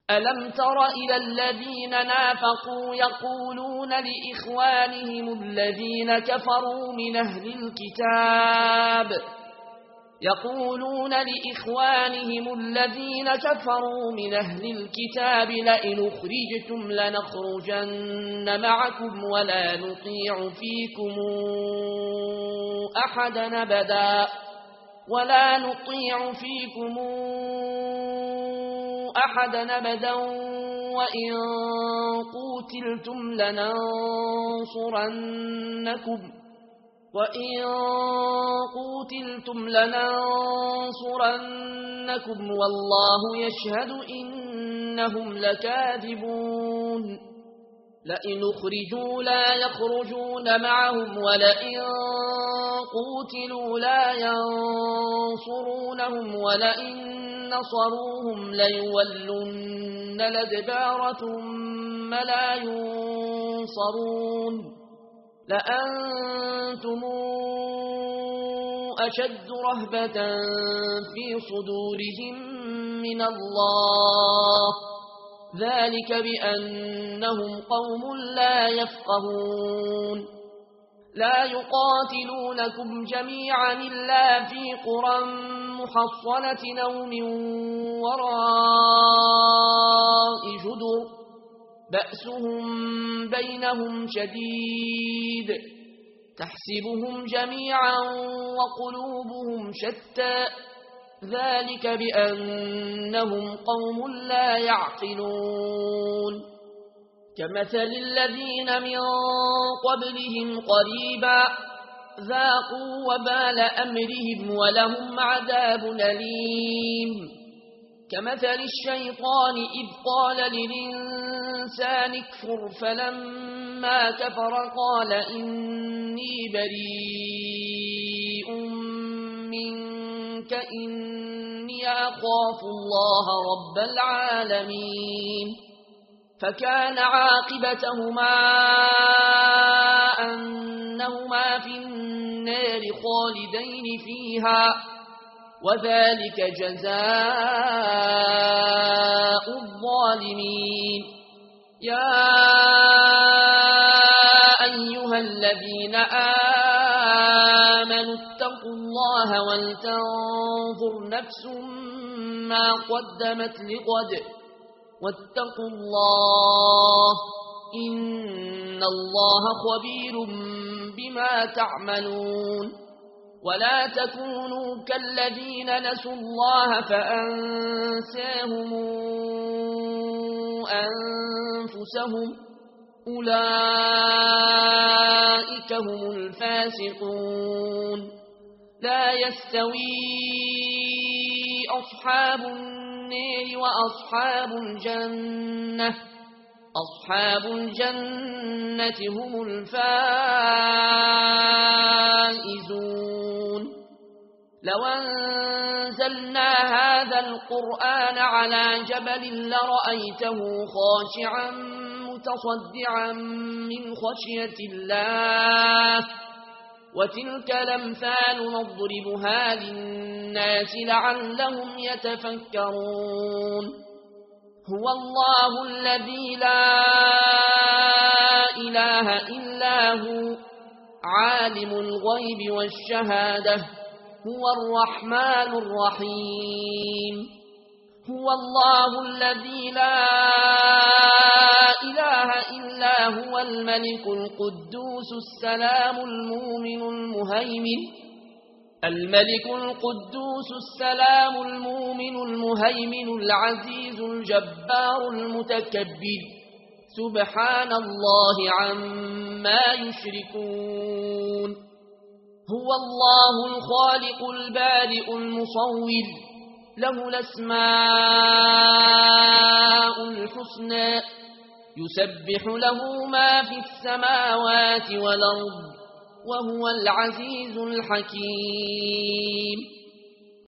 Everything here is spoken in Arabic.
ألم تر إلى الذين نافقوا يقولون لإخوانهم الذين كفروا من أهل الكتاب لئن أخرجتم لنخرجن معكم ولا نطيع فيكم أحدا أبدا وإن قوتلتم لننصرنكم والله يشهد إنهم لكاذبون لئن أخرجوا لا يخرجون معهم ولئن قوتلوا لا ينصرونهم ولئن نصروهم ليولن الأدبار ثم لا ينصرون لأنتم أشد رهبة في صدورهم من الله ذلك بأنهم قوم لا يفقهون لا يقاتلونكم جميعا إلا في قرى محصنة أو من وراء جدر بأسهم بينهم شديد تحسبهم جميعا وقلوبهم شتى ذلك بأنهم قوم لا يعقلون كمثل الذين من قبلهم قريبا ذاقوا وبال أمرهم ولهم عذاب أليم كمثل الشيطان إذ قال للإنسان اكفر فلما كفر قال إني بريء منك إني أخاف الله رب العالمين فكان عاقبتهما أنهما في النار خالدين فيها وذلك جزاء الظالمين يا أيها الذين آمنوا اتقوا الله ولتنظر نفس ما قدمت لغد واتقوا الله إن الله خبير بما تعملون ولا تكونوا كالذين نسوا الله فأنساهم أنفسهم أولئك هم الفاسقون لا يستوي أصحاب النار وأصحاب الجنة هم الفائزون لو أنزلنا هذا القرآن على جبل لرأيته خاشعا متصدعا من خشية الله وتلك الأمثال نضربها للناس لعلهم يتفكرون هو الله الذي لا إله إلا هو عالم الغيب والشهادة هو الرحمن الرحيم هو الله الذي لا إله إلا هو الملك القدوس السلام المؤمن المهيمن العزيز الجبار المتكبر سبحان الله عما يشركون هو الله الخالق البارئ المصور له الأسماء الحسنى يسبح له ما في السماوات والأرض وهو العزيز الحكيم